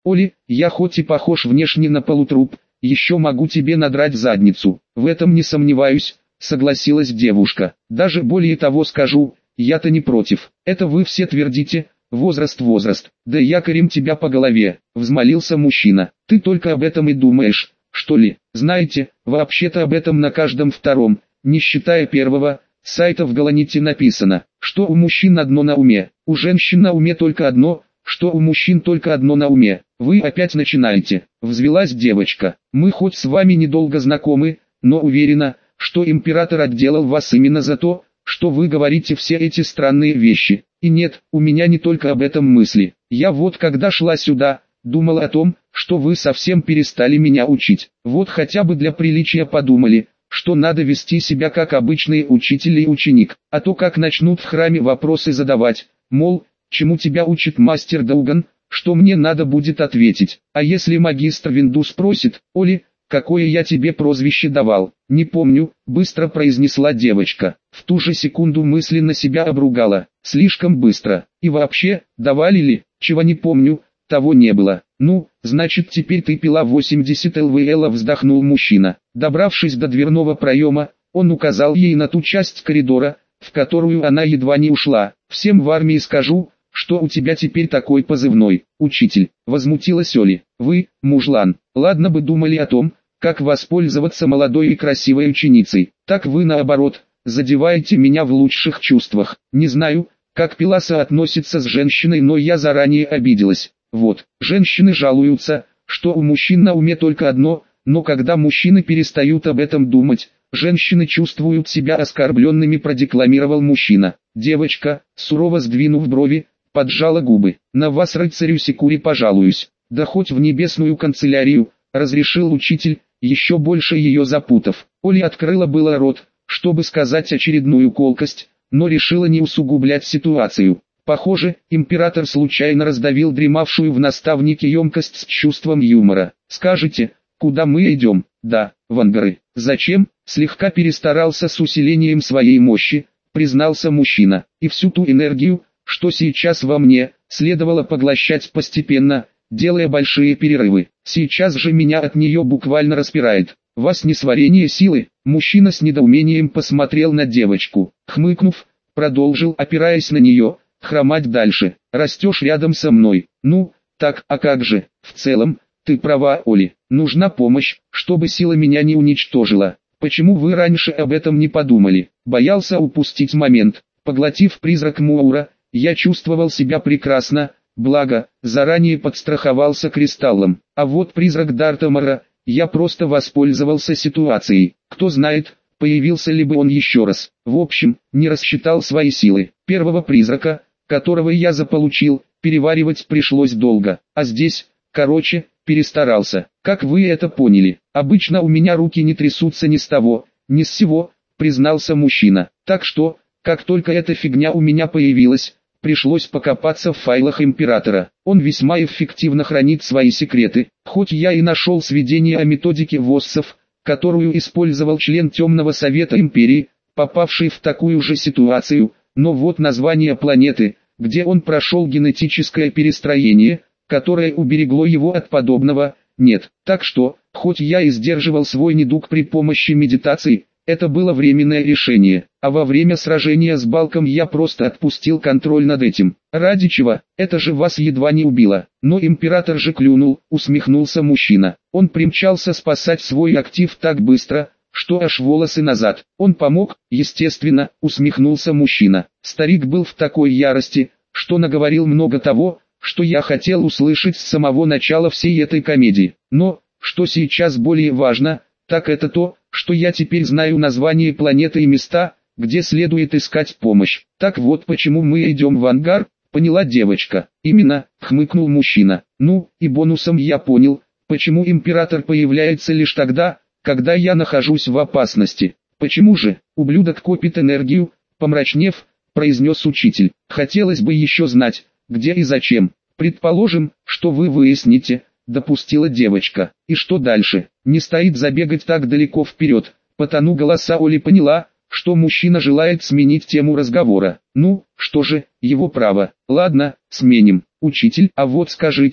Оли, я хоть и похож внешне на полутруп, еще могу тебе надрать задницу. В этом не сомневаюсь, согласилась девушка. Даже более того скажу, я-то не против. Это вы все твердите, возраст. Да якорем тебя по голове, взмолился мужчина. Ты только об этом и думаешь, что ли? Знаете, вообще-то об этом на каждом втором, не считая первого, сайта в Галаните написано, что у мужчин одно на уме, у женщин на уме только одно, что у мужчин только одно на уме. Вы опять начинаете, взвилась девочка. Мы хоть с вами недолго знакомы, но уверена, что император отделал вас именно за то, что вы говорите все эти странные вещи. И нет, у меня не только об этом мысли. Я вот когда шла сюда, думала о том, что вы совсем перестали меня учить. Вот хотя бы для приличия подумали, что надо вести себя как обычный учитель и ученик, а то как начнут в храме вопросы задавать, мол, чему тебя учит мастер Дауган, что мне надо будет ответить. А если магистр Винду спросит, Оли, какое я тебе прозвище давал? Не помню, быстро произнесла девочка. В ту же секунду мысленно себя обругала. Слишком быстро. И вообще, давали ли? Чего не помню, того не было. Ну, значит теперь ты пила 80 ЛВЛ, вздохнул мужчина. Добравшись до дверного проема, он указал ей на ту часть коридора, в которую она едва не ушла. Всем в армии скажу, что у тебя теперь такой позывной, учитель, возмутилась Оли. Вы, мужлан, ладно бы думали о том, как воспользоваться молодой и красивой ученицей, так вы наоборот, задеваете меня в лучших чувствах. Не знаю, как Пиласа относится с женщиной, но я заранее обиделась. Вот, женщины жалуются, что у мужчин на уме только одно, но когда мужчины перестают об этом думать, женщины чувствуют себя оскорбленными, продекламировал мужчина. Девочка, сурово сдвинув брови, поджала губы. На вас, рыцарю Секури, пожалуюсь. Да хоть в небесную канцелярию, разрешил учитель, еще больше ее запутав. Оля открыла было рот, чтобы сказать очередную колкость, но решила не усугублять ситуацию. Похоже, император случайно раздавил дремавшую в наставнике емкость с чувством юмора. «Скажите, куда мы идем?» «Да, в ангары». «Зачем?» Слегка перестарался с усилением своей мощи, признался мужчина. И всю ту энергию, что сейчас во мне, следовало поглощать постепенно, делая большие перерывы. Сейчас же меня от нее буквально распирает. Вас несварение силы. Мужчина с недоумением посмотрел на девочку. Хмыкнув, продолжил, опираясь на нее, хромать дальше. Растешь рядом со мной. Ну, так, а как же? В целом, ты права, Оли. Нужна помощь, чтобы сила меня не уничтожила. Почему вы раньше об этом не подумали? Боялся упустить момент. Поглотив призрак Муура, я чувствовал себя прекрасно, благо, заранее подстраховался кристаллом. А вот призрак Дартамара, я просто воспользовался ситуацией. Кто знает, появился ли бы он еще раз. В общем, не рассчитал свои силы. Первого призрака, которого я заполучил, переваривать пришлось долго. А здесь, короче, перестарался. Как вы это поняли? Обычно у меня руки не трясутся ни с того, ни с сего, признался мужчина. Так что, как только эта фигня у меня появилась, пришлось покопаться в файлах императора. Он весьма эффективно хранит свои секреты. Хоть я и нашел сведения о методике ВОССов, которую использовал член Темного Совета Империи, попавший в такую же ситуацию, но вот название планеты, где он прошел генетическое перестроение, которое уберегло его от подобного, нет. Так что, хоть я и сдерживал свой недуг при помощи медитации, это было временное решение, а во время сражения с Балком я просто отпустил контроль над этим. Ради чего? Это же вас едва не убило. Но император же клюнул, усмехнулся мужчина. Он примчался спасать свой актив так быстро, что аж волосы назад. Он помог, естественно, усмехнулся мужчина. Старик был в такой ярости, что наговорил много того, что я хотел услышать с самого начала всей этой комедии. Но, что сейчас более важно, так это то, что я теперь знаю название планеты и места, где следует искать помощь. Так вот почему мы идем в ангар, поняла девочка. Именно, хмыкнул мужчина. Ну, и бонусом я понял, почему император появляется лишь тогда, когда я нахожусь в опасности. Почему же? Ублюдок копит энергию, помрачнев, произнес учитель. Хотелось бы еще знать, где и зачем. Предположим, что вы выясните, допустила девочка. И что дальше? Не стоит забегать так далеко вперед. По тону голоса Оли поняла, что мужчина желает сменить тему разговора. Ну, что же, его право. Ладно, сменим. Учитель, а вот скажите,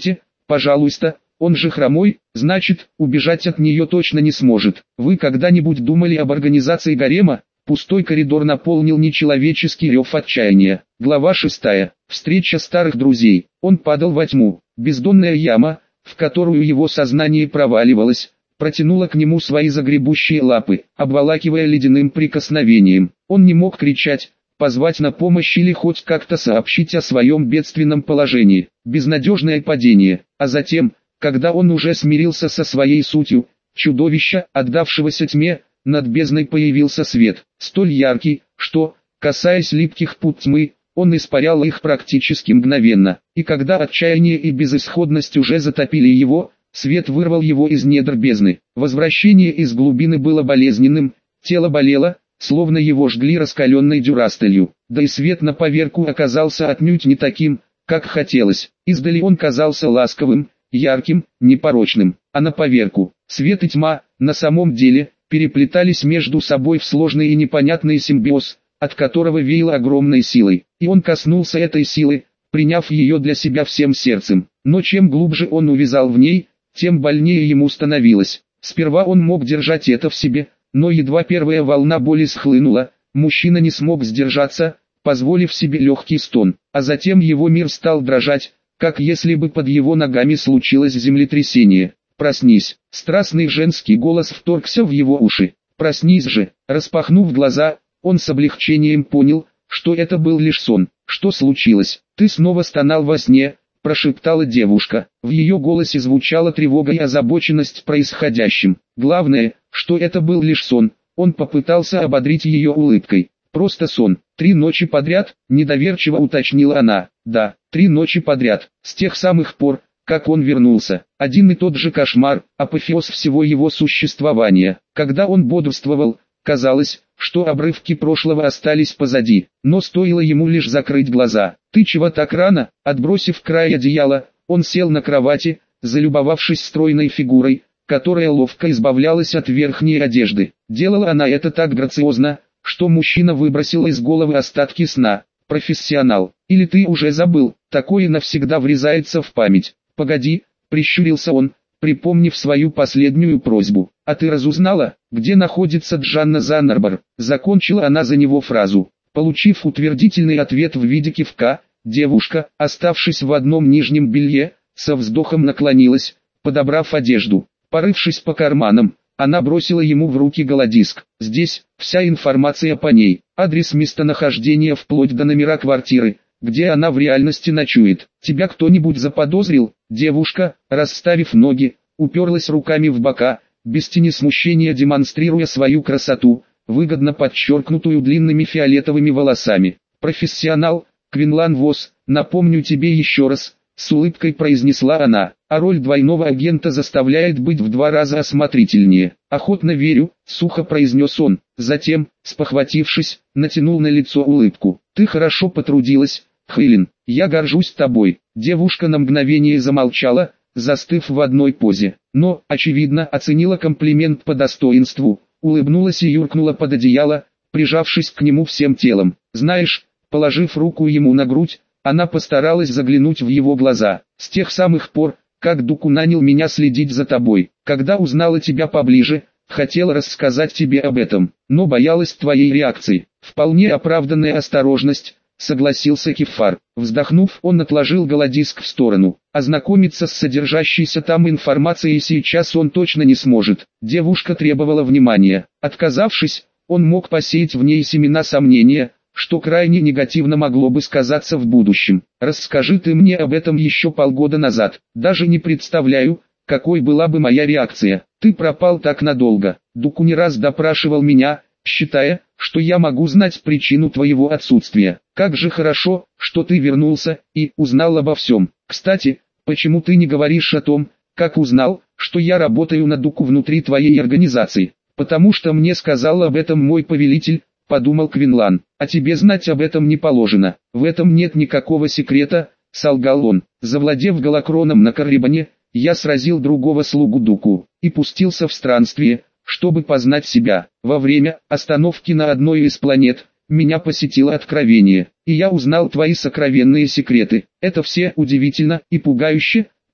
пожалуйста, он же хромой, значит, убежать от нее точно не сможет. Вы когда-нибудь думали об организации гарема? Пустой коридор наполнил нечеловеческий рев отчаяния. Глава 6. Встреча старых друзей. Он падал во тьму. Бездонная яма, в которую его сознание проваливалось, протянула к нему свои загребущие лапы, обволакивая ледяным прикосновением. Он не мог кричать, позвать на помощь или хоть как-то сообщить о своем бедственном положении. Безнадежное падение. А затем, когда он уже смирился со своей сутью, чудовища, отдавшегося тьме, над бездной появился свет, столь яркий, что, касаясь липких пут тьмы, он испарял их практически мгновенно. И когда отчаяние и безысходность уже затопили его, свет вырвал его из недр бездны. Возвращение из глубины было болезненным, тело болело, словно его жгли раскаленной дюрастелью. Да и свет на поверку оказался отнюдь не таким, как хотелось. Издали он казался ласковым, ярким, непорочным, а на поверку, свет и тьма, на самом деле, переплетались между собой в сложный и непонятный симбиоз, от которого веяло огромной силой. И он коснулся этой силы, приняв ее для себя всем сердцем. Но чем глубже он увязал в ней, тем больнее ему становилось. Сперва он мог держать это в себе, но едва первая волна боли схлынула, мужчина не смог сдержаться, позволив себе легкий стон. А затем его мир стал дрожать, как если бы под его ногами случилось землетрясение. «Проснись!» Страстный женский голос вторгся в его уши. «Проснись же!» Распахнув глаза, он с облегчением понял, что это был лишь сон. «Что случилось? Ты снова стонал во сне?» прошептала девушка. В ее голосе звучала тревога и озабоченность происходящим. Главное, что это был лишь сон. Он попытался ободрить ее улыбкой. «Просто сон. 3 ночи подряд?» недоверчиво уточнила она. «Да, 3 ночи подряд. С тех самых пор, как он вернулся. Один и тот же кошмар, апофеоз всего его существования. Когда он бодрствовал, казалось, что обрывки прошлого остались позади, но стоило ему лишь закрыть глаза. «Ты чего так рано?» Отбросив край одеяла, он сел на кровати, залюбовавшись стройной фигурой, которая ловко избавлялась от верхней одежды. Делала она это так грациозно, что мужчина выбросил из головы остатки сна. «Профессионал, или ты уже забыл?» Такое навсегда врезается в память. «Погоди», прищурился он, припомнив свою последнюю просьбу. «А ты разузнала, где находится Джанна Заннарбор?» Закончила она за него фразу. Получив утвердительный ответ в виде кивка, девушка, оставшись в одном нижнем белье, со вздохом наклонилась, подобрав одежду. Порывшись по карманам, она бросила ему в руки голодиск. Здесь вся информация по ней, адрес местонахождения вплоть до номера квартиры, где она в реальности ночует. Тебя кто-нибудь заподозрил? Девушка, расставив ноги, уперлась руками в бока, без тени смущения демонстрируя свою красоту, выгодно подчеркнутую длинными фиолетовыми волосами. «Профессионал, Квинлан Вос, напомню тебе еще раз», с улыбкой произнесла она, «а роль двойного агента заставляет быть в 2 раза осмотрительнее». «Охотно верю», сухо произнес он, затем, спохватившись, натянул на лицо улыбку. «Ты хорошо потрудилась, Хейлин, я горжусь тобой». Девушка на мгновение замолчала, застыв в одной позе, но, очевидно, оценила комплимент по достоинству, улыбнулась и юркнула под одеяло, прижавшись к нему всем телом. «Знаешь», положив руку ему на грудь, она постаралась заглянуть в его глаза. «С тех самых пор, как Дуку нанял меня следить за тобой, когда узнала тебя поближе, хотела рассказать тебе об этом, но боялась твоей реакции». «Вполне оправданная осторожность», согласился Кефар. Вздохнув, он отложил голодиск в сторону. Ознакомиться с содержащейся там информацией сейчас он точно не сможет. Девушка требовала внимания. Отказавшись, он мог посеять в ней семена сомнения, что крайне негативно могло бы сказаться в будущем. «Расскажи ты мне об этом еще полгода назад. Даже не представляю, какой была бы моя реакция. Ты пропал так надолго. Дуку не раз допрашивал меня, считая, что я могу знать причину твоего отсутствия. Как же хорошо, что ты вернулся и узнал обо всем. Кстати, почему ты не говоришь о том, как узнал, что я работаю на Дуку внутри твоей организации?» «Потому что мне сказал об этом мой повелитель», подумал Квинлан. «А тебе знать об этом не положено. В этом нет никакого секрета», солгал он. «Завладев Галакроном на Каррибане, я сразил другого слугу Дуку и пустился в странствие, чтобы познать себя. Во время остановки на одной из планет, меня посетило откровение, и я узнал твои сокровенные секреты. Это все удивительно и пугающе»,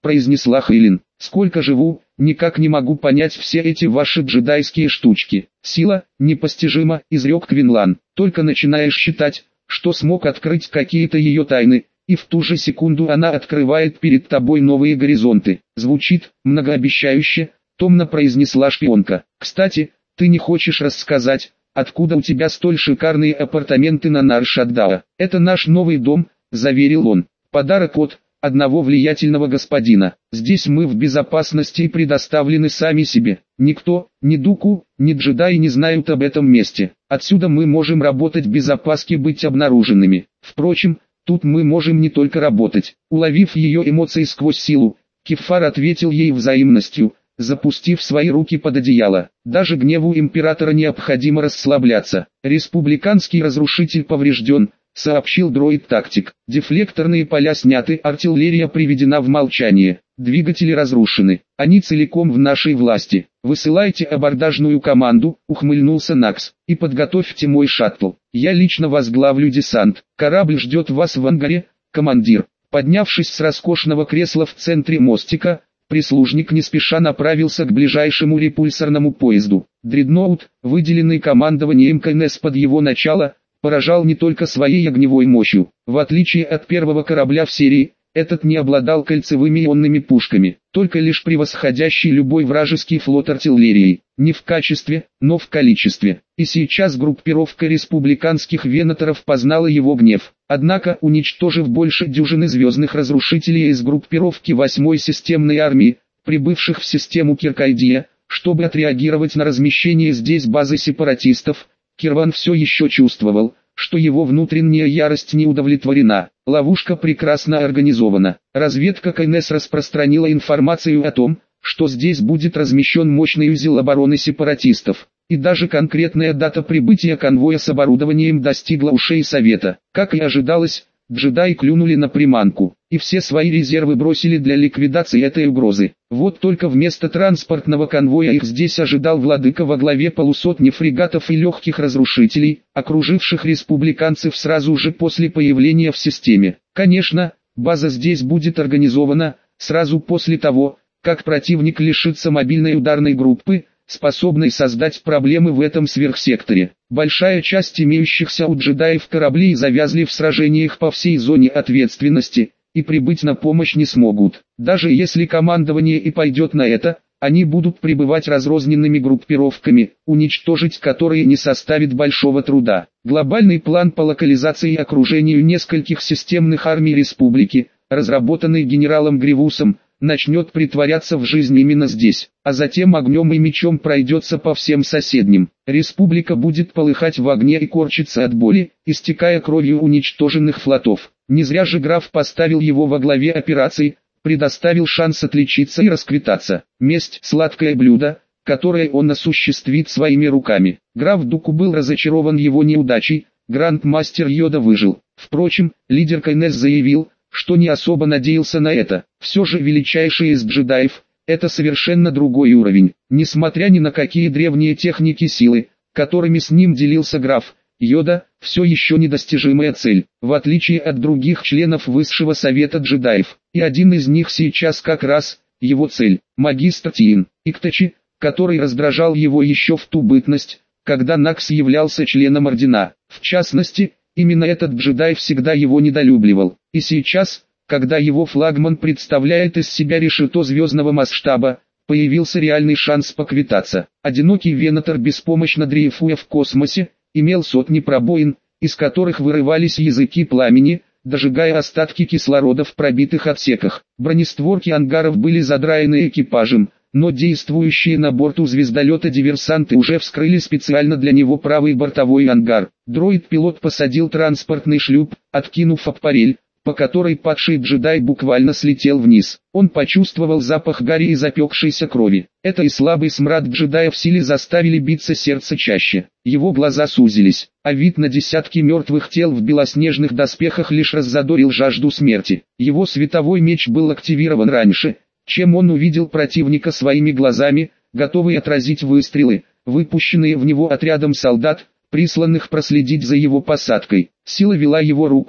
произнесла Хейлин. «Сколько живу, никак не могу понять все эти ваши джедайские штучки. Сила, непостижима», изрек Квинлан. «Только начинаешь считать, что смог открыть какие-то ее тайны, и в ту же секунду она открывает перед тобой новые горизонты». «Звучит многообещающе», томно произнесла шпионка. «Кстати, ты не хочешь рассказать, откуда у тебя столь шикарные апартаменты на Нар-Шаддаа?» «Это наш новый дом», заверил он. «Подарок от одного влиятельного господина. Здесь мы в безопасности и предоставлены сами себе. Никто, ни Дуку, ни джедаи не знают об этом месте. Отсюда мы можем работать без опаски быть обнаруженными. Впрочем, тут мы можем не только работать». Уловив ее эмоции сквозь силу, Кефар ответил ей взаимностью, запустив свои руки под одеяло. Даже гневу императора необходимо расслабляться. «Республиканский разрушитель поврежден», сообщил дроид-тактик. «Дефлекторные поля сняты, артиллерия приведена в молчание. Двигатели разрушены. Они целиком в нашей власти. Высылайте абордажную команду», ухмыльнулся Накс, «и подготовьте мой шаттл. Я лично возглавлю десант. Корабль ждет вас в ангаре, командир». Поднявшись с роскошного кресла в центре мостика, прислужник не спеша направился к ближайшему репульсорному поезду. Дредноут, выделенный командованием КНС под его начало, поражал не только своей огневой мощью. В отличие от первого корабля в серии, этот не обладал кольцевыми ионными пушками, только лишь превосходящий любой вражеский флот артиллерией. Не в качестве, но в количестве. И сейчас группировка республиканских венаторов познала его гнев. Однако, уничтожив больше дюжины звездных разрушителей из группировки 8-й системной армии, прибывших в систему Киркайдия, чтобы отреагировать на размещение здесь базы сепаратистов, Кирван все еще чувствовал, что его внутренняя ярость не удовлетворена. Ловушка прекрасно организована. Разведка КНС распространила информацию о том, что здесь будет размещен мощный узел обороны сепаратистов. И даже конкретная дата прибытия конвоя с оборудованием достигла ушей Совета. Как и ожидалось, джедаи клюнули на приманку, и все свои резервы бросили для ликвидации этой угрозы. Вот только вместо транспортного конвоя их здесь ожидал владыка во главе полусотни фрегатов и легких разрушителей, окруживших республиканцев сразу же после появления в системе. Конечно, база здесь будет организована сразу после того, как противник лишится мобильной ударной группы, способной создать проблемы в этом сверхсекторе. Большая часть имеющихся у джедаев кораблей завязли в сражениях по всей зоне ответственности, и прибыть на помощь не смогут. Даже если командование и пойдет на это, они будут прибывать разрозненными группировками, уничтожить которые не составит большого труда. Глобальный план по локализации и окружению нескольких системных армий республики, разработанный генералом Гривусом, начнет притворяться в жизнь именно здесь, а затем огнем и мечом пройдется по всем соседним. Республика будет полыхать в огне и корчиться от боли, истекая кровью уничтоженных флотов. Не зря же граф поставил его во главе операции, предоставил шанс отличиться и расквитаться. Месть – сладкое блюдо, которое он осуществит своими руками. Граф Дуку был разочарован его неудачей, грандмастер Йода выжил. Впрочем, лидер КНС заявил, что не особо надеялся на это. Все же величайший из джедаев – это совершенно другой уровень. Несмотря ни на какие древние техники силы, которыми с ним делился граф, Йода – все еще недостижимая цель, в отличие от других членов Высшего Совета джедаев. И один из них сейчас как раз – его цель – магистр Тиин Иктачи, который раздражал его еще в ту бытность, когда Накс являлся членом Ордена. В частности, именно этот джедай всегда его недолюбливал. И сейчас, когда его флагман представляет из себя решето звездного масштаба, появился реальный шанс поквитаться. Одинокий венатор, беспомощно дрейфуя в космосе, имел сотни пробоин, из которых вырывались языки пламени, дожигая остатки кислорода в пробитых отсеках. Бронестворки ангаров были задраены экипажем, но действующие на борту звездолета диверсанты уже вскрыли специально для него правый бортовой ангар. Дроид-пилот посадил транспортный шлюп, откинув аппарель, по которой падший джедай буквально слетел вниз. Он почувствовал запах гари и запекшейся крови. Это и слабый смрад джедая в силе заставили биться сердце чаще. Его глаза сузились, а вид на десятки мертвых тел в белоснежных доспехах лишь раззадорил жажду смерти. Его световой меч был активирован раньше, чем он увидел противника своими глазами, готовый отразить выстрелы, выпущенные в него отрядом солдат, присланных проследить за его посадкой. Сила вела его руку,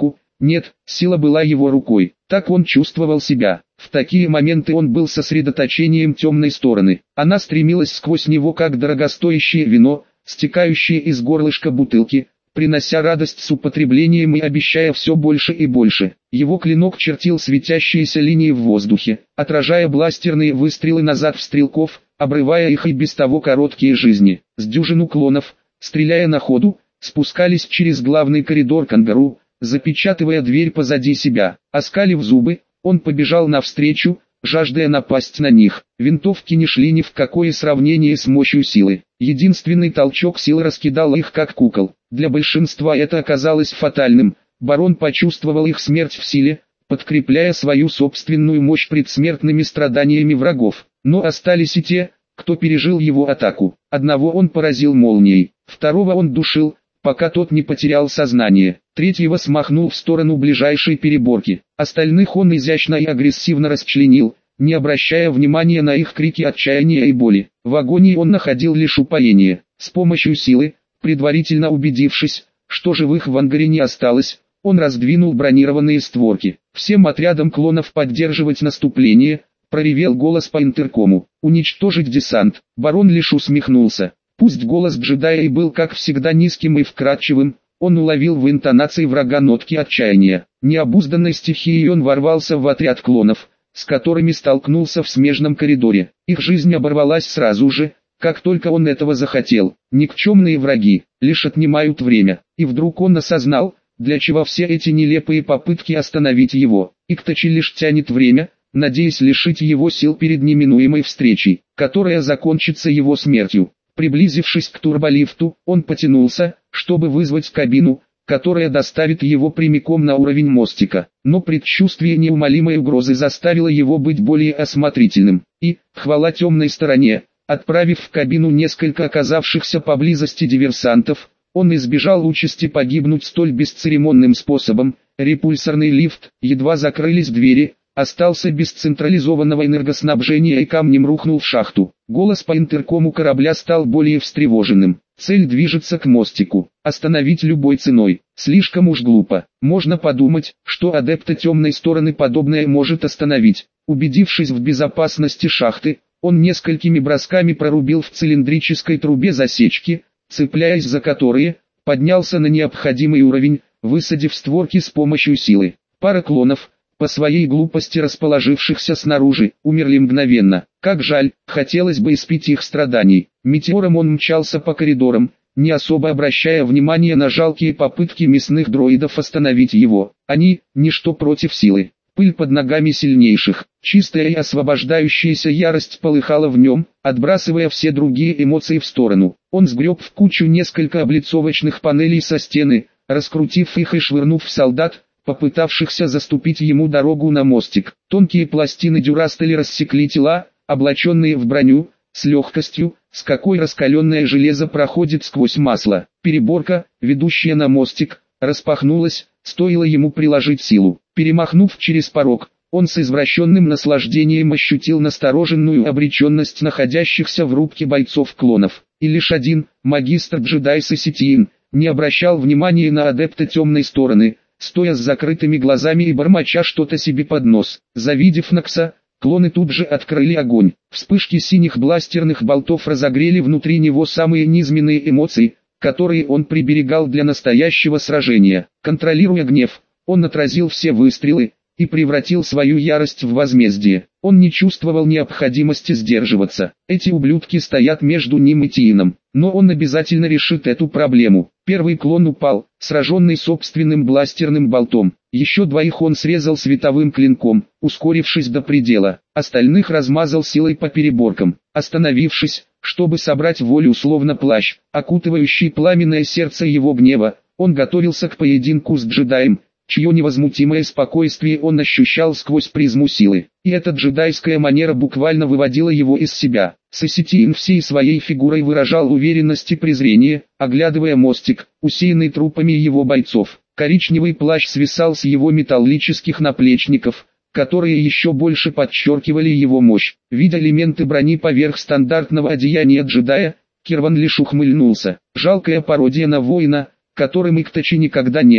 Нет, сила была его рукой. Так он чувствовал себя. В такие моменты он был сосредоточением темной стороны. Она стремилась сквозь него как дорогостоящее вино, стекающее из горлышка бутылки, принося радость с употреблением и обещая все больше и больше. Его клинок чертил светящиеся линии в воздухе, отражая бластерные выстрелы назад в стрелков, обрывая их и без того короткие жизни. С дюжину клонов, стреляя на ходу, спускались через главный коридор к ангару, запечатывая дверь позади себя. Оскалив зубы, он побежал навстречу, жаждая напасть на них. Винтовки не шли ни в какое сравнение с мощью силы. Единственный толчок силы раскидал их как кукол. Для большинства это оказалось фатальным. Барон почувствовал их смерть в силе, подкрепляя свою собственную мощь предсмертными страданиями врагов. Но остались и те, кто пережил его атаку. Одного он поразил молнией, второго он душил, пока тот не потерял сознание. Третьего смахнул в сторону ближайшей переборки. Остальных он изящно и агрессивно расчленил, не обращая внимания на их крики отчаяния и боли. В агонии он находил лишь упоение. С помощью силы, предварительно убедившись, что живых в ангаре не осталось, он раздвинул бронированные створки. Всем отрядам клонов поддерживать наступление, проревел голос по интеркому. Уничтожить десант. Барон лишь усмехнулся. Пусть голос джедая и был как всегда низким и вкрадчивым, он уловил в интонации врага нотки отчаяния. Необузданной стихией он ворвался в отряд клонов, с которыми столкнулся в смежном коридоре. Их жизнь оборвалась сразу же, как только он этого захотел. Никчемные враги, лишь отнимают время. И вдруг он осознал, для чего все эти нелепые попытки остановить его. Иктачи лишь тянет время, надеясь лишить его сил перед неминуемой встречей, которая закончится его смертью. Приблизившись к турболифту, он потянулся, чтобы вызвать кабину, которая доставит его прямиком на уровень мостика. Но предчувствие неумолимой угрозы заставило его быть более осмотрительным. И, хвала темной стороне, отправив в кабину несколько оказавшихся поблизости диверсантов, он избежал участи погибнуть столь бесцеремонным способом. Репульсорный лифт, едва закрылись двери, остался без централизованного энергоснабжения и камнем рухнул в шахту. Голос по интеркому корабля стал более встревоженным. Цель движется к мостику. Остановить любой ценой. Слишком уж глупо. Можно подумать, что адепта темной стороны подобное может остановить. Убедившись в безопасности шахты, он несколькими бросками прорубил в цилиндрической трубе засечки, цепляясь за которые, поднялся на необходимый уровень, высадив створки с помощью силы. Пара клонов, по своей глупости расположившихся снаружи, умерли мгновенно. Как жаль, хотелось бы испить их страданий. Метеором он мчался по коридорам, не особо обращая внимания на жалкие попытки мясных дроидов остановить его. Они – ничто против силы. Пыль под ногами сильнейших, чистая и освобождающаяся ярость полыхала в нем, отбрасывая все другие эмоции в сторону. Он сгреб в кучу несколько облицовочных панелей со стены, раскрутив их и швырнув в солдат, попытавшихся заступить ему дорогу на мостик. Тонкие пластины дюрастели рассекли тела, облаченные в броню, с легкостью, с какой раскаленное железо проходит сквозь масло. Переборка, ведущая на мостик, распахнулась, стоило ему приложить силу. Перемахнув через порог, он с извращенным наслаждением ощутил настороженную обреченность находящихся в рубке бойцов-клонов. И лишь один, магистр-джедай Сеситиин, не обращал внимания на адепта темной стороны, стоя с закрытыми глазами и бормоча что-то себе под нос. Завидев Нокса, клоны тут же открыли огонь. Вспышки синих бластерных болтов разогрели внутри него самые низменные эмоции, которые он приберегал для настоящего сражения. Контролируя гнев, он отразил все выстрелы и превратил свою ярость в возмездие. Он не чувствовал необходимости сдерживаться. Эти ублюдки стоят между ним и Тиином, но он обязательно решит эту проблему. Первый клон упал, сраженный собственным бластерным болтом. Еще двоих он срезал световым клинком, ускорившись до предела. Остальных размазал силой по переборкам. Остановившись, чтобы собрать волю словно плащ, окутывающий пламенное сердце его гнева, он готовился к поединку с джедаем, чье невозмутимое спокойствие он ощущал сквозь призму силы. И эта джедайская манера буквально выводила его из себя. Сеситиин всей своей фигурой выражал уверенность и презрение, оглядывая мостик, усеянный трупами его бойцов. Коричневый плащ свисал с его металлических наплечников, которые еще больше подчеркивали его мощь. Видя элементы брони поверх стандартного одеяния джедая, Кирван лишь ухмыльнулся. Жалкая пародия на воина, которым Иктачи никогда не был.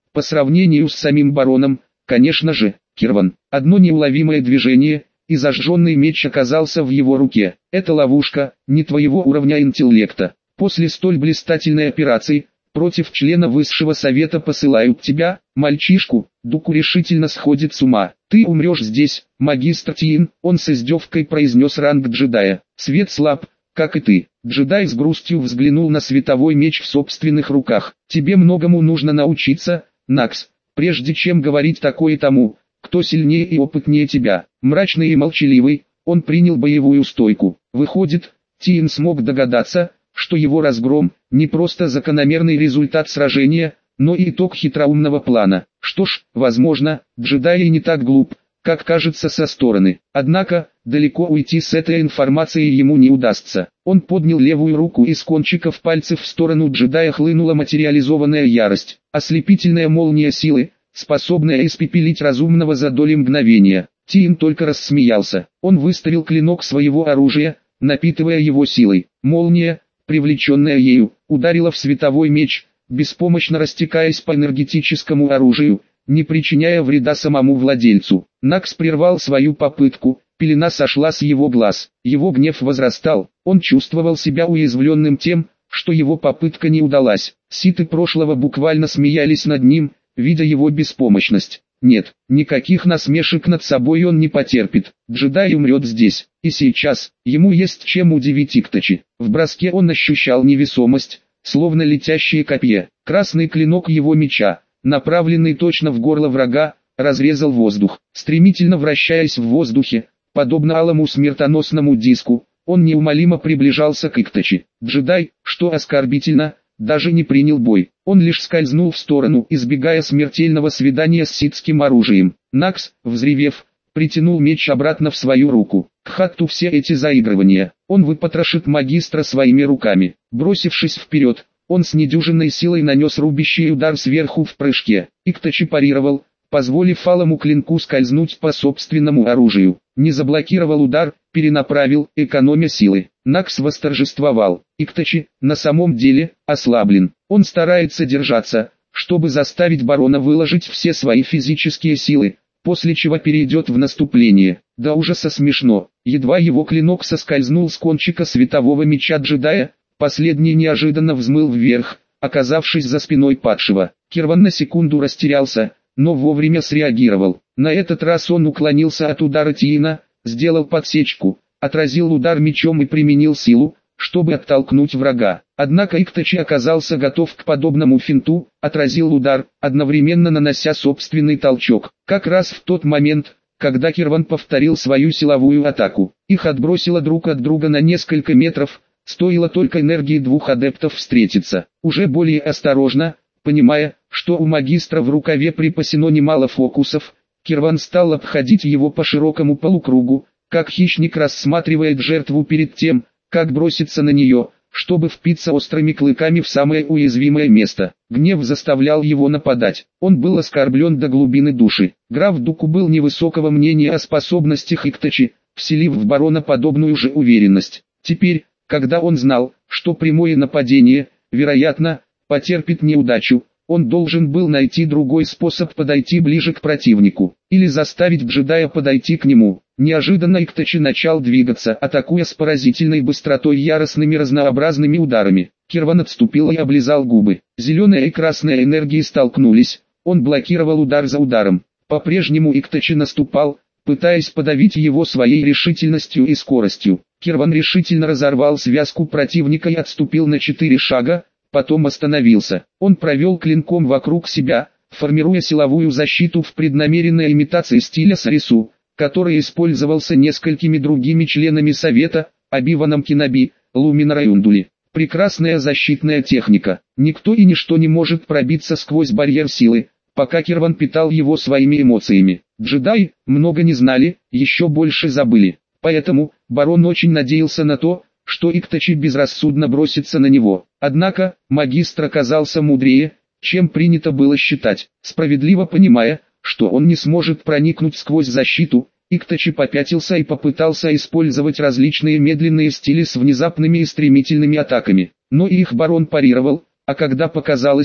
По сравнению с самим бароном, конечно же, Кирван. Одно неуловимое движение, и зажженный меч оказался в его руке. Это ловушка, не твоего уровня интеллекта. После столь блистательной операции, против члена высшего совета посылают тебя, мальчишку. Дуку решительно сходит с ума. Ты умрешь здесь, магистр Тиин, он с издевкой произнес ранг джедая. Свет слаб, как и ты. Джедай с грустью взглянул на световой меч в собственных руках. Тебе многому нужно научиться, Накс, прежде чем говорить такое тому, кто сильнее и опытнее тебя. Мрачный и молчаливый, он принял боевую стойку. Выходит, Тиин смог догадаться, что его разгром – не просто закономерный результат сражения, но и итог хитроумного плана. Что ж, возможно, джедай и не так глуп, как кажется со стороны. Однако, далеко уйти с этой информацией ему не удастся. Он поднял левую руку, и с кончиков пальцев в сторону джедая хлынула материализованная ярость. Ослепительная молния силы, способная испепелить разумного за доли мгновения. Тиин только рассмеялся. Он выставил клинок своего оружия, напитывая его силой. Молния, привлеченная ею, ударила в световой меч, беспомощно растекаясь по энергетическому оружию, не причиняя вреда самому владельцу. Накс прервал свою попытку, пелена сошла с его глаз. Его гнев возрастал, он чувствовал себя уязвленным тем, что его попытка не удалась. Ситы прошлого буквально смеялись над ним, видя его беспомощность. Нет, никаких насмешек над собой он не потерпит. Джедай умрет здесь, и сейчас. Ему есть чем удивить Иктачи. В броске он ощущал невесомость, словно летящее копье. Красный клинок его меча, направленный точно в горло врага, разрезал воздух. Стремительно вращаясь в воздухе, подобно алому смертоносному диску, он неумолимо приближался к Иктачи. Джедай, что оскорбительно, даже не принял бой. Он лишь скользнул в сторону, избегая смертельного свидания с ситским оружием. Накс, взревев, притянул меч обратно в свою руку. К Хатту все эти заигрывания. Он выпотрошит магистра своими руками. Бросившись вперед, он с недюжинной силой нанес рубящий удар сверху в прыжке. Иктачи парировал, позволив алому клинку скользнуть по собственному оружию. Не заблокировал удар, перенаправил, экономя силы. Накс восторжествовал. Иктачи, на самом деле, ослаблен. Он старается держаться, чтобы заставить барона выложить все свои физические силы, после чего перейдет в наступление. До ужаса смешно. Едва его клинок соскользнул с кончика светового меча джедая, последний неожиданно взмыл вверх, оказавшись за спиной падшего. Кирван на секунду растерялся, но вовремя среагировал. На этот раз он уклонился от удара Тиина, сделал подсечку, отразил удар мечом и применил силу, чтобы оттолкнуть врага. Однако Иктачи оказался готов к подобному финту, отразил удар, одновременно нанося собственный толчок. Как раз в тот момент, когда Кирван повторил свою силовую атаку, их отбросило друг от друга на несколько метров, стоило только энергии двух адептов встретиться. Уже более осторожно, понимая, что у магистра в рукаве припасено немало фокусов, Кирван стал обходить его по широкому полукругу, как хищник рассматривает жертву перед тем, как броситься на нее, чтобы впиться острыми клыками в самое уязвимое место. Гнев заставлял его нападать. Он был оскорблен до глубины души. Граф Дуку был невысокого мнения о способностях Иктачи, вселив в барона подобную же уверенность. Теперь, когда он знал, что прямое нападение, вероятно, потерпит неудачу, он должен был найти другой способ подойти ближе к противнику, или заставить джедая подойти к нему. Неожиданно Иктачи начал двигаться, атакуя с поразительной быстротой яростными разнообразными ударами. Кирван отступил и облизал губы. Зеленая и красная энергии столкнулись, он блокировал удар за ударом. По-прежнему Иктачи наступал, пытаясь подавить его своей решительностью и скоростью. Кирван решительно разорвал связку противника и отступил на 4 шага, потом остановился. Он провел клинком вокруг себя, формируя силовую защиту в преднамеренной имитации стиля Сарису, который использовался несколькими другими членами Совета, Оби-Ваном Кеноби, Луминара Юндули. Прекрасная защитная техника. Никто и ничто не может пробиться сквозь барьер силы, пока Кирван питал его своими эмоциями. Джедаи много не знали, еще больше забыли. Поэтому, барон очень надеялся на то, что Иктачи безрассудно бросится на него. Однако, магистр оказался мудрее, чем принято было считать. Справедливо понимая, что он не сможет проникнуть сквозь защиту, Иктачи попятился и попытался использовать различные медленные стили с внезапными и стремительными атаками. Но их барон парировал, а когда показалось,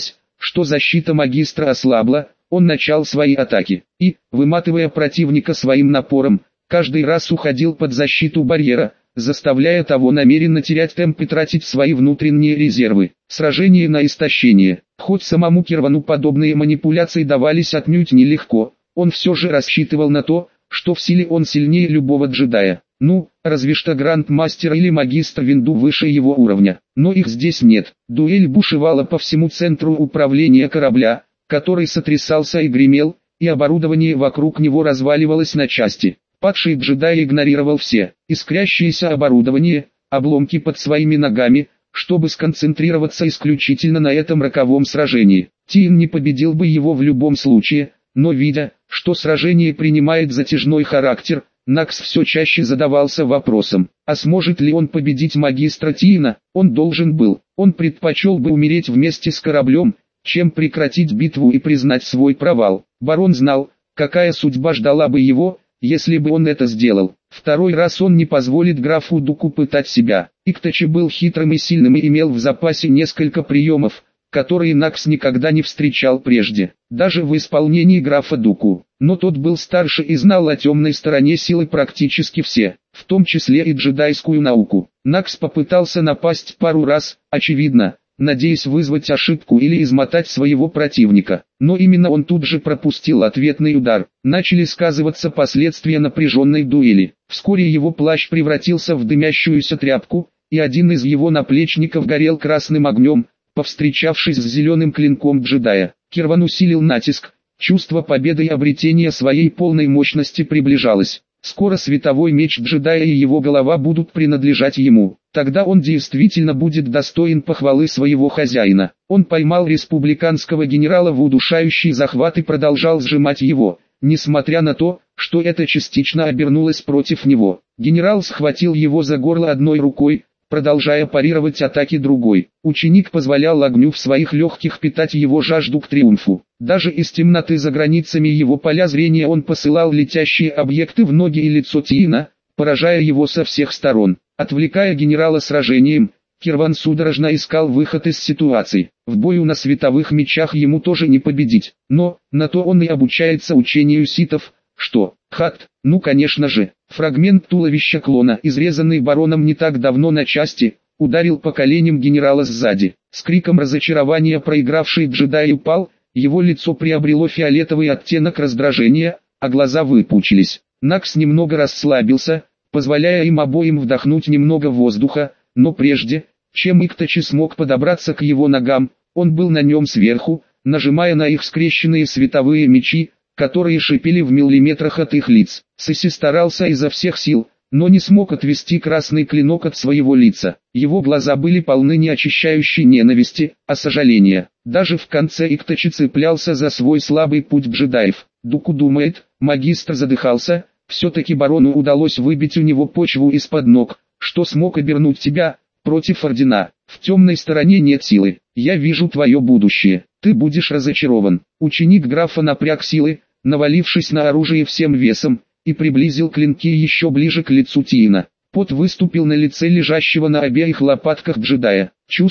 что защита магистра ослабла, он начал свои атаки, и, выматывая противника своим напором, каждый раз уходил под защиту барьера, заставляя того намеренно терять темп и тратить свои внутренние резервы. Сражение на истощение. Хоть самому Кирвану подобные манипуляции давались отнюдь нелегко, он все же рассчитывал на то, что в силе он сильнее любого джедая. Ну, разве что грандмастер или магистр Винду выше его уровня. Но их здесь нет. Дуэль бушевала по всему центру управления корабля, который сотрясался и гремел, и оборудование вокруг него разваливалось на части. Падший джедай игнорировал все искрящееся оборудование, обломки под своими ногами, чтобы сконцентрироваться исключительно на этом роковом сражении. Тиин не победил бы его в любом случае, но видя, что сражение принимает затяжной характер, Накс все чаще задавался вопросом, а сможет ли он победить магистра Тиина. Он предпочел бы умереть вместе с кораблем, чем прекратить битву и признать свой провал. Барон знал, какая судьба ждала бы его, если бы он это сделал. Второй раз он не позволит графу Дуку пытать себя. Иктачи был хитрым и сильным и имел в запасе несколько приемов, которые Накс никогда не встречал прежде, даже в исполнении графа Дуку. Но тот был старше и знал о темной стороне силы практически все, в том числе и джедайскую науку. Накс попытался напасть пару раз, очевидно, надеясь вызвать ошибку или измотать своего противника. Но именно он тут же пропустил ответный удар. Начали сказываться последствия напряженной дуэли. Вскоре его плащ превратился в дымящуюся тряпку, и один из его наплечников горел красным огнем, повстречавшись с зеленым клинком джедая. Кирван усилил натиск, чувство победы и обретения своей полной мощности приближалось. Скоро световой меч джедая и его голова будут принадлежать ему. Тогда он действительно будет достоин похвалы своего хозяина. Он поймал республиканского генерала в удушающий захват и продолжал сжимать его, несмотря на то, что это частично обернулось против него. Генерал схватил его за горло одной рукой, продолжая парировать атаки другой. Ученик позволял огню в своих легких питать его жажду к триумфу. Даже из темноты за границами его поля зрения он посылал летящие объекты в ноги и лицо Тиина, поражая его со всех сторон. Отвлекая генерала сражением, Кирван судорожно искал выход из ситуации. В бою на световых мечах ему тоже не победить, но на то он и обучается учению ситов, что, хат, ну конечно же. Фрагмент туловища клона, изрезанный бароном не так давно на части, ударил по коленям генерала сзади. С криком разочарования проигравший джедай упал, его лицо приобрело фиолетовый оттенок раздражения, а глаза выпучились. Накс немного расслабился, позволяя им обоим вдохнуть немного воздуха, но прежде, чем Иктачи смог подобраться к его ногам, он был на нем сверху, нажимая на их скрещенные световые мечи, которые шипели в миллиметрах от их лиц. Сыси старался изо всех сил, но не смог отвести красный клинок от своего лица. Его глаза были полны не очищающей ненависти, а сожаления. Даже в конце Иктачи цеплялся за свой слабый путь джедаев. Дуку думает, магистр задыхался, все-таки барону удалось выбить у него почву из-под ног, что смог обернуть тебя против ордена. В темной стороне нет силы. Я вижу твое будущее. Ты будешь разочарован. Ученик графа напряг силы, навалившись на оружие всем весом, и приблизил клинки еще ближе к лицу Тиина. Пот выступил на лице лежащего на обеих лопатках джедая.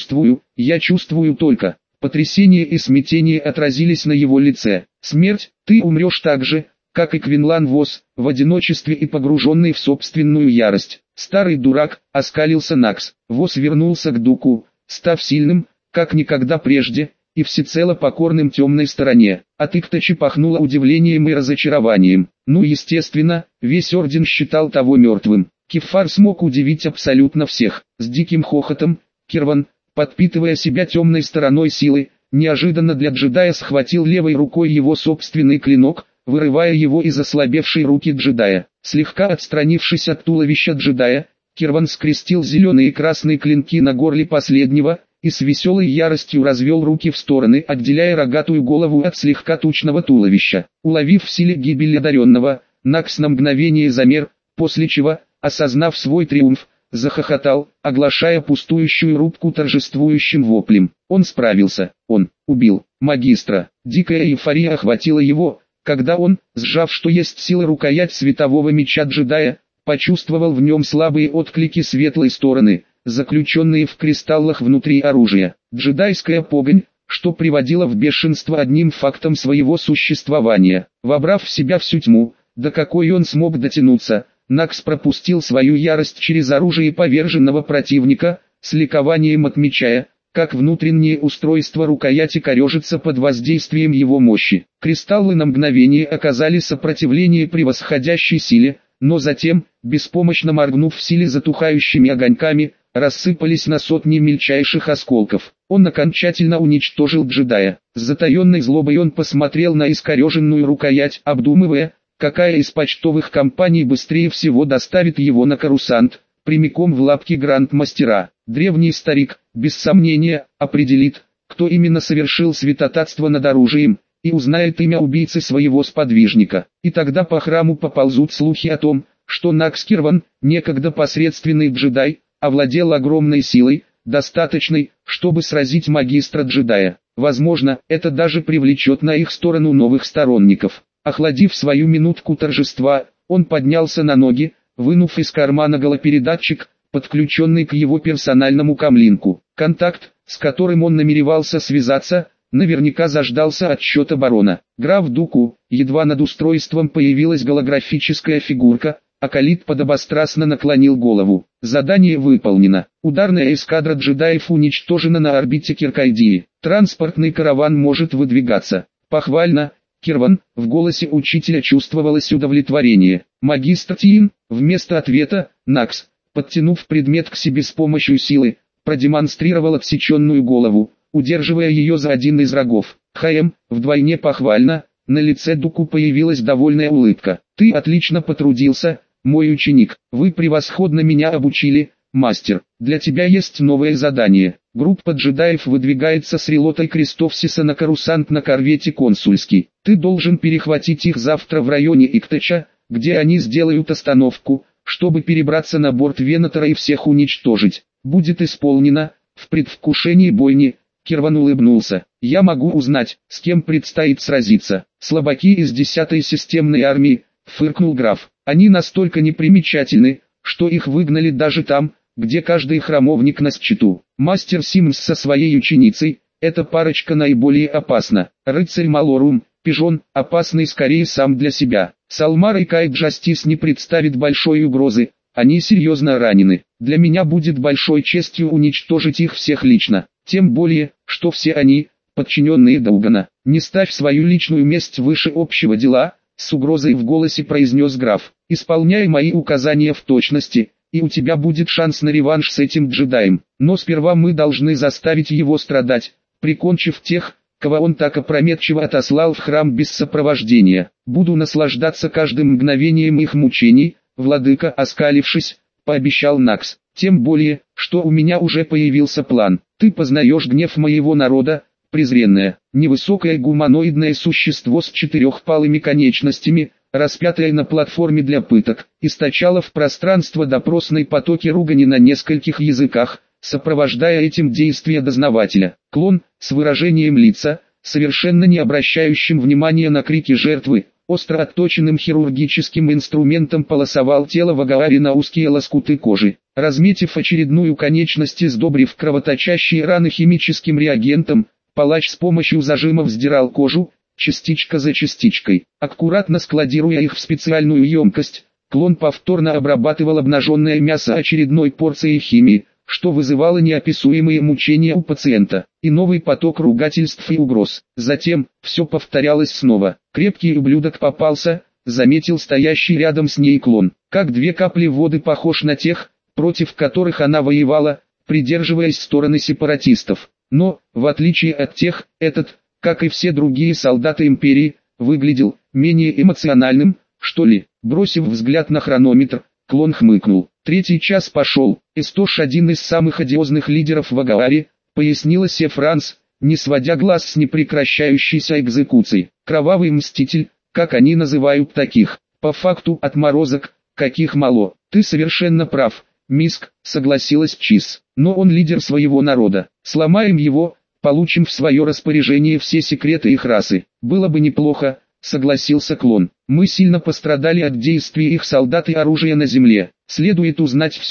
Я чувствую только. Потрясение и смятение отразились на его лице. Смерть, ты умрешь так же, как и Квинлан Вос, в одиночестве и погруженный в собственную ярость. Старый дурак, оскалился Накс. Вос вернулся к Дуку, став сильным, как никогда прежде, и всецело покорным темной стороне. От Иктачи пахнуло удивлением и разочарованием. Ну естественно, весь орден считал того мертвым. Кефар смог удивить абсолютно всех. С диким хохотом, Кирван, подпитывая себя темной стороной силы, неожиданно для джедая схватил левой рукой его собственный клинок, вырывая его из ослабевшей руки джедая. Слегка отстранившись от туловища джедая, Кирван скрестил зеленые и красные клинки на горле последнего, и с веселой яростью развел руки в стороны, отделяя рогатую голову от слегка тучного туловища. Уловив в силе гибель одаренного, Накс на мгновение замер, после чего, осознав свой триумф, захохотал, оглашая пустующую рубку торжествующим воплем. Он справился, он убил магистра. Дикая эйфория охватила его, когда он, сжав что есть силы рукоять светового меча джедая, почувствовал в нем слабые отклики светлой стороны, заключенные в кристаллах внутри оружия. Джедайская погонь, что приводило в бешенство одним фактом своего существования. Вобрав в себя всю тьму, до какой он смог дотянуться, Накс пропустил свою ярость через оружие поверженного противника, с ликованием отмечая, как внутреннее устройство рукояти корежится под воздействием его мощи. Кристаллы на мгновение оказали сопротивление превосходящей силе, но затем, беспомощно моргнув в силе затухающими огоньками, рассыпались на сотни мельчайших осколков. Он окончательно уничтожил джедая. С затаенной злобой он посмотрел на искореженную рукоять, обдумывая, какая из почтовых компаний быстрее всего доставит его на Корусант, прямиком в лапки гранд-мастера. Древний старик, без сомнения, определит, кто именно совершил святотатство над оружием, и узнает имя убийцы своего сподвижника. И тогда по храму поползут слухи о том, что Накс Кирван, некогда посредственный джедай, овладел огромной силой, достаточной, чтобы сразить магистра-джедая. Возможно, это даже привлечет на их сторону новых сторонников. Охладив свою минутку торжества, он поднялся на ноги, вынув из кармана голопередатчик, подключенный к его персональному камлинку. Контакт, с которым он намеревался связаться, наверняка заждался отсчета барона. Граф Дуку, едва над устройством появилась голографическая фигурка, а Калит подобострастно наклонил голову. Задание выполнено. Ударная эскадра джедаев уничтожена на орбите Киркайдии. Транспортный караван может выдвигаться. Похвально, Кирван. В голосе учителя чувствовалось удовлетворение. Магистр Тиин, вместо ответа, Накс, подтянув предмет к себе с помощью силы, продемонстрировал отсеченную голову, удерживая ее за один из рогов. ХМ, вдвойне похвально, на лице Дуку появилась довольная улыбка. Ты отлично потрудился, мой ученик. Вы превосходно меня обучили, мастер. Для тебя есть новое задание. Группа джедаев выдвигается с релотой Крестовсиса на Корусант на корвете Консульский. Ты должен перехватить их завтра в районе Иктача, где они сделают остановку, чтобы перебраться на борт Венатора и всех уничтожить. Будет исполнено. В предвкушении бойни, Кирван улыбнулся. Я могу узнать, с кем предстоит сразиться. Слабаки из 10-й системной армии, фыркнул граф. Они настолько непримечательны, что их выгнали даже там, где каждый храмовник на счету. Мастер Симмс со своей ученицей, эта парочка наиболее опасна. Рыцарь Малорум, пижон, опасный скорее сам для себя. Салмар и Кайт Джастис не представит большой угрозы, они серьезно ранены. Для меня будет большой честью уничтожить их всех лично. Тем более, что все они, подчиненные Даугана. Не ставь свою личную месть выше общего дела, с угрозой в голосе произнес граф. Исполняй мои указания в точности, и у тебя будет шанс на реванш с этим джедаем. Но сперва мы должны заставить его страдать, прикончив тех, кого он так опрометчиво отослал в храм без сопровождения. Буду наслаждаться каждым мгновением их мучений, владыка, оскалившись, пообещал Накс. Тем более, что у меня уже появился план. Ты познаешь гнев моего народа, презренное, невысокое гуманоидное существо с четырехпалыми конечностями, распятое на платформе для пыток, источало в пространство допросной потоки ругани на нескольких языках, сопровождая этим действия дознавателя. Клон, с выражением лица, совершенно не обращающим внимания на крики жертвы, остро отточенным хирургическим инструментом полосовал тело Вагаари на узкие лоскуты кожи. Разметив очередную конечность и сдобрив кровоточащие раны химическим реагентом, палач с помощью зажимов сдирал кожу, частичка за частичкой. Аккуратно складируя их в специальную емкость, клон повторно обрабатывал обнаженное мясо очередной порцией химии, что вызывало неописуемые мучения у пациента, и новый поток ругательств и угроз. Затем, все повторялось снова. Крепкий ублюдок попался, заметил стоящий рядом с ней клон. Как две капли воды похож на тех, против которых она воевала, придерживаясь стороны сепаратистов. Но, в отличие от тех, этот, как и все другие солдаты империи, выглядел менее эмоциональным, что ли. Бросив взгляд на хронометр, клон хмыкнул. Третий час пошел. Эстош, один из самых одиозных лидеров Вагаари, пояснила Сефранс, не сводя глаз с непрекращающейся экзекуцией. Кровавый мститель, как они называют таких. По факту отморозок, каких мало. Ты совершенно прав, Миск, согласилась Чиз. Но он лидер своего народа. Сломаем его, получим в свое распоряжение все секреты их расы. Было бы неплохо, согласился клон. Мы сильно пострадали от действий их солдат и оружия на земле. Следует узнать все,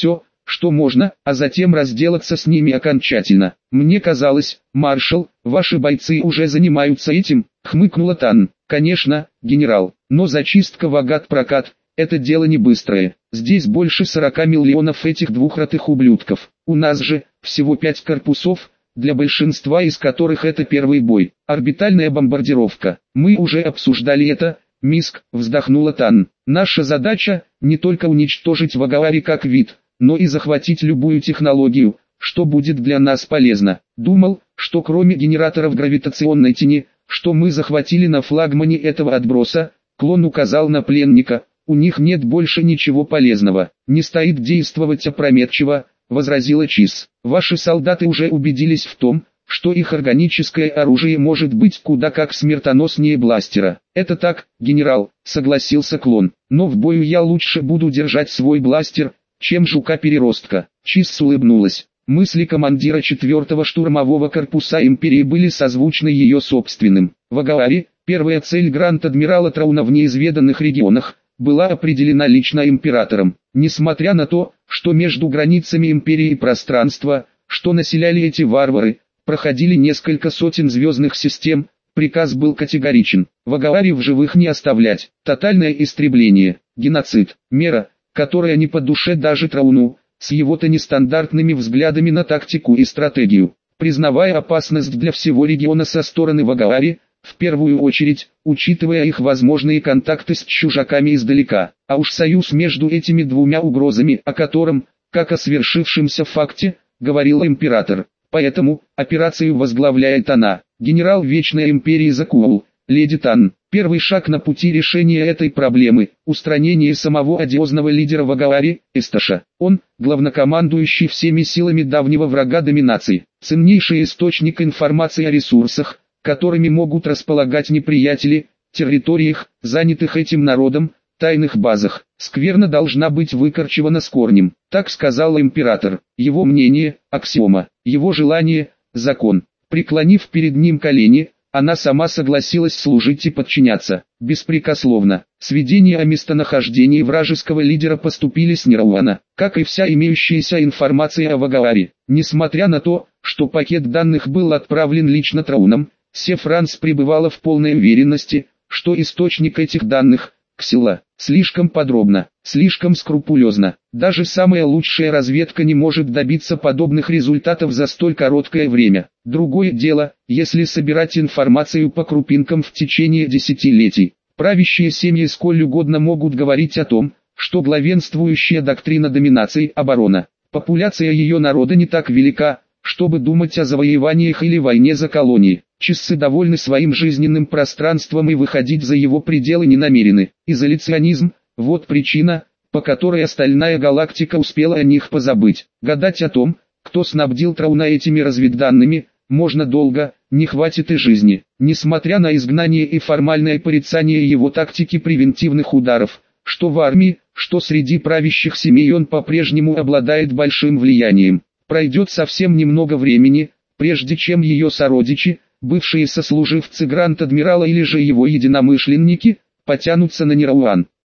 что можно, а затем разделаться с ними окончательно. Мне казалось, маршал, ваши бойцы уже занимаются этим, хмыкнула Тан. Конечно, генерал, но зачистка в Агат-Прокат – это дело не быстрое. Здесь больше 40 миллионов этих двухротых ублюдков. У нас же всего 5 корпусов, для большинства из которых это первый бой. Орбитальная бомбардировка. Мы уже обсуждали это, Миск, вздохнула Тан. Наша задача – не только уничтожить Вагалари как вид, но и захватить любую технологию, что будет для нас полезно. Думал, что кроме генераторов гравитационной тени, что мы захватили на флагмане этого отброса, клон указал на пленника, у них нет больше ничего полезного. Не стоит действовать опрометчиво, возразила Чиз. Ваши солдаты уже убедились в том, что их органическое оружие может быть куда как смертоноснее бластера. Это так, генерал, согласился клон, но в бою я лучше буду держать свой бластер, чем жука-переростка. Чиз улыбнулась. Мысли командира 4-го штурмового корпуса Империи были созвучны ее собственным. Вагалари, первая цель Гранд-Адмирала Трауна в неизведанных регионах, была определена лично Императором. Несмотря на то, что между границами Империи и пространства, что населяли эти варвары, проходили несколько сотен звездных систем, приказ был категоричен. Вагалари в живых не оставлять. Тотальное истребление, геноцид, мера, которая не по душе даже Трауну, с его-то нестандартными взглядами на тактику и стратегию. Признавая опасность для всего региона со стороны Вагалари, в первую очередь, учитывая их возможные контакты с чужаками издалека, а уж союз между этими двумя угрозами, о котором, как о свершившемся факте, говорил император. Поэтому, операцию возглавляет она, генерал Вечной Империи Закуул, леди Тан. Первый шаг на пути решения этой проблемы – устранение самого одиозного лидера Вагалари, Эсташа. Он – главнокомандующий всеми силами давнего врага доминации, ценнейший источник информации о ресурсах, которыми могут располагать неприятели, территориях, занятых этим народом, тайных базах. Скверна должна быть выкорчевана с корнем, так сказал император. Его мнение – аксиома, его желание – закон. Преклонив перед ним колени, она сама согласилась служить и подчиняться, беспрекословно. Сведения о местонахождении вражеского лидера поступили с Нирауана, как и вся имеющаяся информация о Вагалари. Несмотря на то, что пакет данных был отправлен лично Трауном, Се-Франс пребывала в полной уверенности, что источник этих данных – Ксила. Слишком подробно, слишком скрупулезно. Даже самая лучшая разведка не может добиться подобных результатов за столь короткое время. Другое дело, если собирать информацию по крупинкам в течение десятилетий. Правящие семьи сколь угодно могут говорить о том, что главенствующая доктрина доминации – оборона. Популяция ее народа не так велика, чтобы думать о завоеваниях или войне за колонии. Чиссы довольны своим жизненным пространством и выходить за его пределы не намерены. Изоляционизм – вот причина, по которой остальная галактика успела о них позабыть. Гадать о том, кто снабдил Трауна этими разведданными, можно долго, не хватит и жизни. Несмотря на изгнание и формальное порицание его тактики превентивных ударов, что в армии, что среди правящих семей он по-прежнему обладает большим влиянием. Пройдет совсем немного времени, прежде чем ее сородичи, бывшие сослуживцы Гранд-Адмирала или же его единомышленники, потянутся на Нирауан.